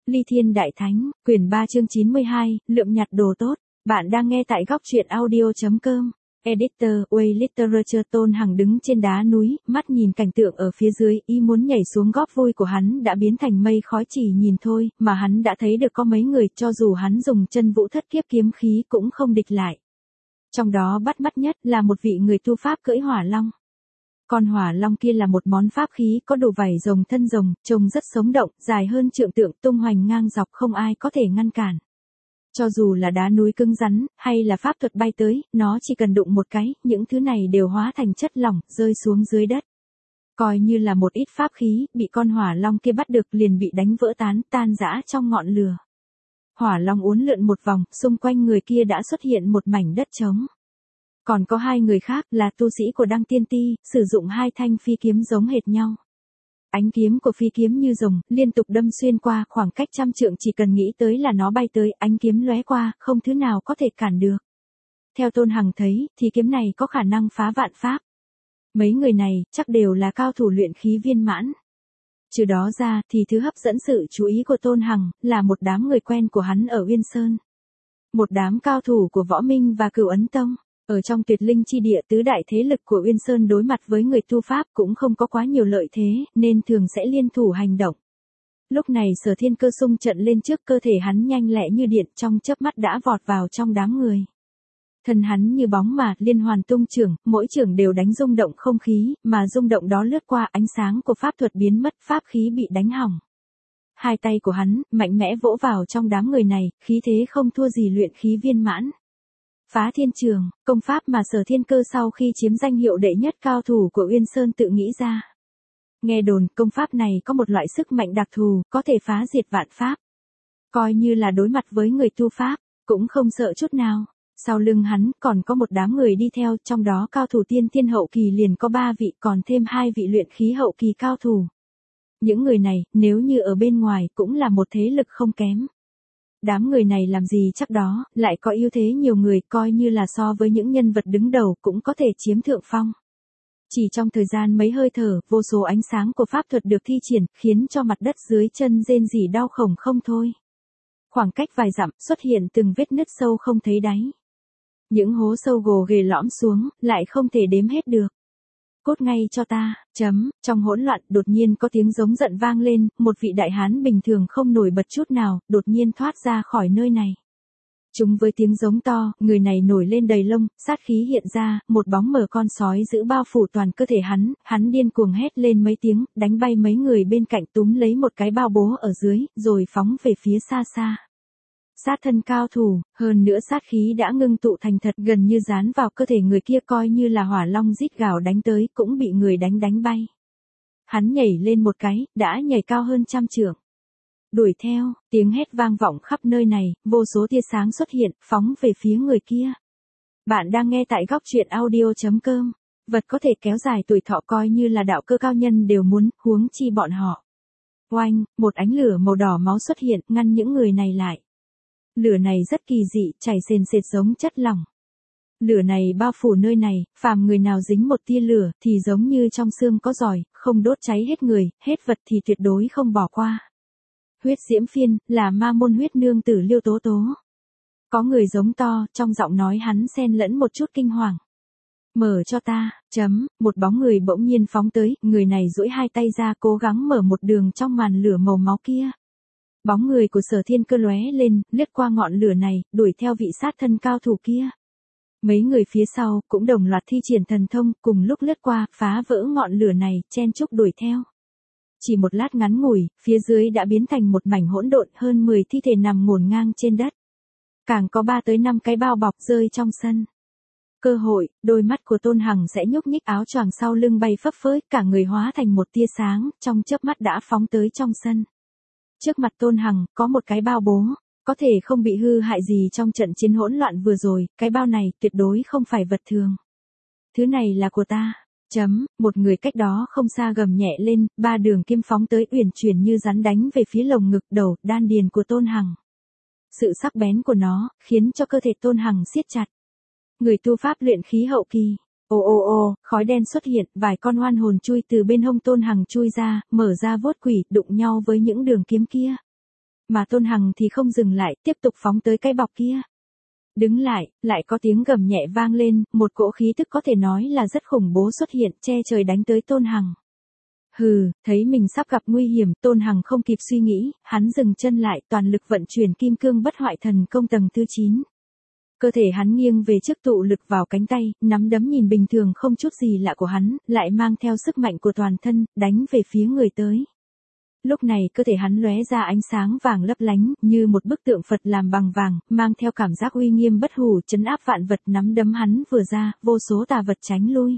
Ly Thiên Đại Thánh, quyển 3 chương 92, lượm nhặt đồ tốt. Bạn đang nghe tại góc truyện audio.com. Editor, Way Literature. Tôn Hằng đứng trên đá núi, mắt nhìn cảnh tượng ở phía dưới, ý muốn nhảy xuống. Góp vui của hắn đã biến thành mây khói, chỉ nhìn thôi, mà hắn đã thấy được có mấy người, cho dù hắn dùng chân vũ thất kiếp kiếm khí cũng không địch lại. Trong đó bắt mắt nhất là một vị người tu pháp cưỡi hỏa long. Con hỏa long kia là một món pháp khí có đủ vảy rồng thân rồng, trông rất sống động, dài hơn trượng tượng, tung hoành ngang dọc, không ai có thể ngăn cản. Cho dù là đá núi cứng rắn, hay là pháp thuật bay tới, nó chỉ cần đụng một cái, những thứ này đều hóa thành chất lỏng, rơi xuống dưới đất. Coi như là một ít pháp khí, bị con hỏa long kia bắt được liền bị đánh vỡ tan rã trong ngọn lửa. Hỏa long uốn lượn một vòng, xung quanh người kia đã xuất hiện một mảnh đất trống. Còn có hai người khác là tu sĩ của Đăng Tiên Ti, sử dụng hai thanh phi kiếm giống hệt nhau. Ánh kiếm của phi kiếm như rồng, liên tục đâm xuyên qua khoảng cách trăm trượng, chỉ cần nghĩ tới là nó bay tới, ánh kiếm lóe qua, không thứ nào có thể cản được. Theo Tôn Hằng thấy, thì kiếm này có khả năng phá vạn pháp. Mấy người này, chắc đều là cao thủ luyện khí viên mãn. Trừ đó ra, thì thứ hấp dẫn sự chú ý của Tôn Hằng, là một đám người quen của hắn ở Uyên Sơn. Một đám cao thủ của Võ Minh và Cửu Ấn Tông. Ở trong Tuyệt Linh chi địa, tứ đại thế lực của Uyên Sơn đối mặt với người tu pháp cũng không có quá nhiều lợi thế, nên thường sẽ liên thủ hành động. Lúc này Sở Thiên Cơ xung trận lên trước, cơ thể hắn nhanh lẹ như điện, trong chớp mắt đã vọt vào trong đám người. Thân hắn như bóng mà, liên hoàn tung chưởng, mỗi chưởng đều đánh rung động không khí, mà rung động đó lướt qua, ánh sáng của pháp thuật biến mất, pháp khí bị đánh hỏng. Hai tay của hắn, mạnh mẽ vỗ vào trong đám người này, khí thế không thua gì luyện khí viên mãn. Phá Thiên Trường, công pháp mà Sở Thiên Cơ sau khi chiếm danh hiệu đệ nhất cao thủ của Uyên Sơn tự nghĩ ra. Nghe đồn, công pháp này có một loại sức mạnh đặc thù, có thể phá diệt vạn pháp. Coi như là đối mặt với người tu pháp, cũng không sợ chút nào. Sau lưng hắn, còn có một đám người đi theo, trong đó cao thủ tiên thiên hậu kỳ liền có 3 vị, còn thêm 2 vị luyện khí hậu kỳ cao thủ. Những người này, nếu như ở bên ngoài, cũng là một thế lực không kém. Đám người này làm gì chắc đó, lại có ưu thế nhiều người, coi như là so với những nhân vật đứng đầu cũng có thể chiếm thượng phong. Chỉ trong thời gian mấy hơi thở, vô số ánh sáng của pháp thuật được thi triển, khiến cho mặt đất dưới chân rên rỉ đau khổng không thôi. Khoảng cách vài dặm, xuất hiện từng vết nứt sâu không thấy đáy. Những hố sâu gồ ghề lõm xuống, lại không thể đếm hết được. Cốt ngay cho ta, trong hỗn loạn, đột nhiên có tiếng giống giận vang lên, một vị đại hán bình thường không nổi bật chút nào, đột nhiên thoát ra khỏi nơi này. Chúng với tiếng giống to, người này nổi lên đầy lông, sát khí hiện ra, một bóng mờ con sói giữ bao phủ toàn cơ thể hắn điên cuồng hét lên mấy tiếng, đánh bay mấy người bên cạnh, túm lấy một cái bao bố ở dưới, rồi phóng về phía xa xa. Sát thân cao thủ, hơn nữa sát khí đã ngưng tụ thành thật, gần như dán vào cơ thể người kia, coi như là hỏa long rít gào đánh tới, cũng bị người đánh bay. Hắn nhảy lên một cái, đã nhảy cao hơn 100 trượng. Đuổi theo, tiếng hét vang vọng khắp nơi này, vô số tia sáng xuất hiện, phóng về phía người kia. Bạn đang nghe tại góc truyện audio.com. Vật có thể kéo dài tuổi thọ coi như là đạo cơ cao nhân đều muốn, huống chi bọn họ. Oanh, một ánh lửa màu đỏ máu xuất hiện, ngăn những người này lại. Lửa này rất kỳ dị, chảy sền sệt giống chất lỏng. Lửa này bao phủ nơi này, phàm người nào dính một tia lửa, thì giống như trong xương có giỏi, không đốt cháy hết người, hết vật thì tuyệt đối không bỏ qua. Huyết diễm phiên, là ma môn huyết nương tử Liêu Tố Tố. Có người giống to, trong giọng nói hắn xen lẫn một chút kinh hoàng. Mở cho ta, một bóng người bỗng nhiên phóng tới, người này duỗi hai tay ra cố gắng mở một đường trong màn lửa màu máu kia. Bóng người của Sở Thiên Cơ lóe lên, lướt qua ngọn lửa này, đuổi theo vị sát thân cao thủ kia. Mấy người phía sau, cũng đồng loạt thi triển thần thông, cùng lúc lướt qua, phá vỡ ngọn lửa này, chen chúc đuổi theo. Chỉ một lát ngắn ngủi, phía dưới đã biến thành một mảnh hỗn độn, hơn 10 thi thể nằm ngổn ngang trên đất. Càng có 3 tới 5 cái bao bọc rơi trong sân. Cơ hội, đôi mắt của Tôn Hằng sẽ nhúc nhích, áo choàng sau lưng bay phấp phới, cả người hóa thành một tia sáng, trong chớp mắt đã phóng tới trong sân. Trước mặt Tôn Hằng, có một cái bao bố, có thể không bị hư hại gì trong trận chiến hỗn loạn vừa rồi, cái bao này tuyệt đối không phải vật thường. Thứ này là của ta. Một người cách đó không xa gầm nhẹ lên, 3 đường kim phóng tới, uyển chuyển như rắn đánh về phía lồng ngực, đầu, đan điền của Tôn Hằng. Sự sắc bén của nó, khiến cho cơ thể Tôn Hằng siết chặt. Người tu pháp luyện khí hậu kỳ. Ô, khói đen xuất hiện, vài con oan hồn chui từ bên hông Tôn Hằng chui ra, mở ra vuốt quỷ, đụng nhau với những đường kiếm kia. Mà Tôn Hằng thì không dừng lại, tiếp tục phóng tới cái bọc kia. Đứng lại có tiếng gầm nhẹ vang lên, một cỗ khí tức có thể nói là rất khủng bố xuất hiện, che trời đánh tới Tôn Hằng. Hừ, thấy mình sắp gặp nguy hiểm, Tôn Hằng không kịp suy nghĩ, hắn dừng chân lại, toàn lực vận chuyển kim cương bất hoại thần công tầng thứ 9. Cơ thể hắn nghiêng về trước tụ lực vào cánh tay, nắm đấm nhìn bình thường không chút gì lạ của hắn, lại mang theo sức mạnh của toàn thân, đánh về phía người tới. Lúc này cơ thể hắn lóe ra ánh sáng vàng lấp lánh, như một bức tượng Phật làm bằng vàng, mang theo cảm giác uy nghiêm bất hủ trấn áp vạn vật. Nắm đấm hắn vừa ra, vô số tà vật tránh lui.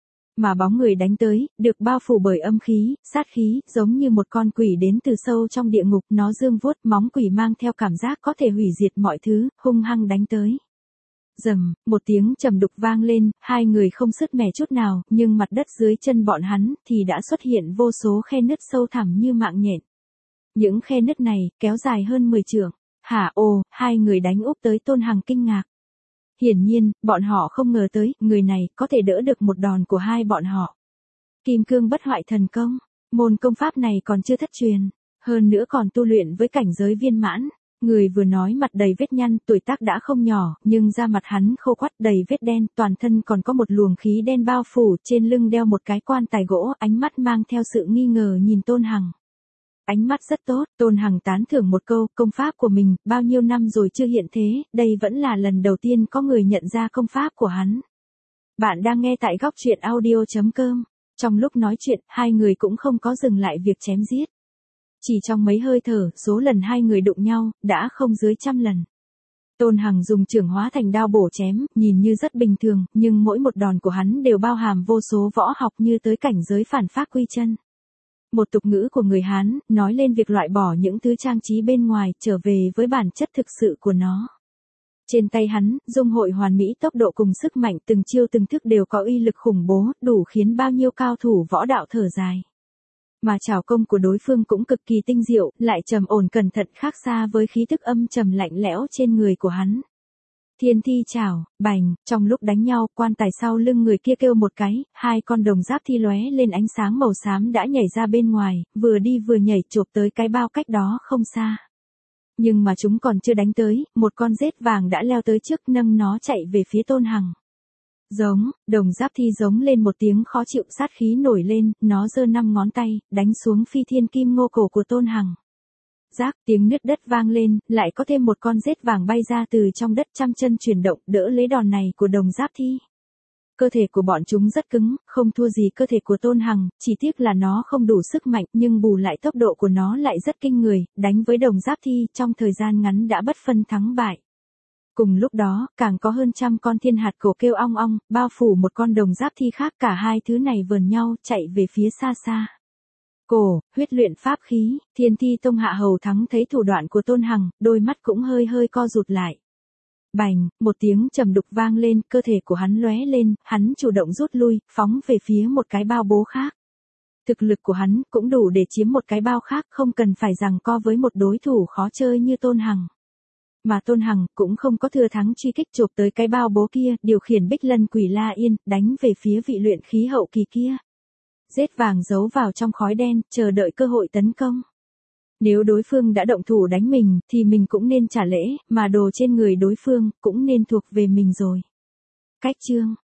Mà bóng người đánh tới, được bao phủ bởi âm khí, sát khí, giống như một con quỷ đến từ sâu trong địa ngục, nó dương vuốt móng quỷ mang theo cảm giác có thể hủy diệt mọi thứ, hung hăng đánh tới. Rầm, một tiếng trầm đục vang lên, hai người không sứt mẻ chút nào, nhưng mặt đất dưới chân bọn hắn thì đã xuất hiện vô số khe nứt sâu thẳm như mạng nhện. Những khe nứt này kéo dài hơn 10 trượng. Hả ồ, hai người đánh úp tới Tôn Hằng kinh ngạc. Hiển nhiên, bọn họ không ngờ tới, người này có thể đỡ được một đòn của hai bọn họ. Kim cương bất hoại thần công, môn công pháp này còn chưa thất truyền, hơn nữa còn tu luyện với cảnh giới viên mãn. Người vừa nói mặt đầy vết nhăn, tuổi tác đã không nhỏ, nhưng da mặt hắn khô quắt đầy vết đen, toàn thân còn có một luồng khí đen bao phủ, trên lưng đeo một cái quan tài gỗ, ánh mắt mang theo sự nghi ngờ nhìn Tôn Hằng. Ánh mắt rất tốt, Tôn Hằng tán thưởng một câu, công pháp của mình, bao nhiêu năm rồi chưa hiện thế, đây vẫn là lần đầu tiên có người nhận ra công pháp của hắn. Bạn đang nghe tại góc truyện audio.com. Trong lúc nói chuyện, hai người cũng không có dừng lại việc chém giết. Chỉ trong mấy hơi thở, số lần hai người đụng nhau, đã không dưới 100 lần. Tôn Hằng dùng chưởng hóa thành đao bổ chém, nhìn như rất bình thường, nhưng mỗi một đòn của hắn đều bao hàm vô số võ học như tới cảnh giới phản pháp quy chân. Một tục ngữ của người Hán, nói lên việc loại bỏ những thứ trang trí bên ngoài, trở về với bản chất thực sự của nó. Trên tay hắn, dung hội hoàn mỹ tốc độ cùng sức mạnh từng chiêu từng thức đều có uy lực khủng bố, đủ khiến bao nhiêu cao thủ võ đạo thở dài. Mà trảo công của đối phương cũng cực kỳ tinh diệu, lại trầm ổn cẩn thận khác xa với khí tức âm trầm lạnh lẽo trên người của hắn. Thiên thi trảo, bành, trong lúc đánh nhau, quan tài sau lưng người kia kêu một cái, hai con đồng giáp thi lóe lên ánh sáng màu xám đã nhảy ra bên ngoài, vừa đi vừa nhảy chộp tới cái bao cách đó không xa. Nhưng mà chúng còn chưa đánh tới, một con rết vàng đã leo tới trước nâng nó chạy về phía Tôn Hằng. Giống, đồng giáp thi giống lên một tiếng khó chịu, sát khí nổi lên, nó giơ 5 ngón tay, đánh xuống phi thiên kim ngô cổ của Tôn Hằng. Rác, tiếng nứt đất vang lên, lại có thêm một con rết vàng bay ra từ trong đất, trăm chân chuyển động, đỡ lấy đòn này của đồng giáp thi. Cơ thể của bọn chúng rất cứng, không thua gì cơ thể của Tôn Hằng, chỉ tiếc là nó không đủ sức mạnh, nhưng bù lại tốc độ của nó lại rất kinh người, đánh với đồng giáp thi, trong thời gian ngắn đã bất phân thắng bại. Cùng lúc đó, càng có hơn 100 con thiên hạt cổ kêu ong ong, bao phủ một con đồng giáp thi khác, cả hai thứ này vờn nhau, chạy về phía xa xa. Cổ, huyết luyện pháp khí, Thiên Thi Tông Hạ Hầu Thắng thấy thủ đoạn của Tôn Hằng, đôi mắt cũng hơi hơi co rụt lại. Bành, một tiếng trầm đục vang lên, cơ thể của hắn lóe lên, hắn chủ động rút lui, phóng về phía một cái bao bố khác. Thực lực của hắn cũng đủ để chiếm một cái bao khác, không cần phải giằng co với một đối thủ khó chơi như Tôn Hằng. Mà Tôn Hằng cũng không có thừa thắng truy kích chộp tới cái bao bố kia, điều khiển Bích Lân Quỷ La Yên, đánh về phía vị luyện khí hậu kỳ kia. Rết vàng giấu vào trong khói đen, chờ đợi cơ hội tấn công. Nếu đối phương đã động thủ đánh mình, thì mình cũng nên trả lễ, mà đồ trên người đối phương cũng nên thuộc về mình rồi. Cách chương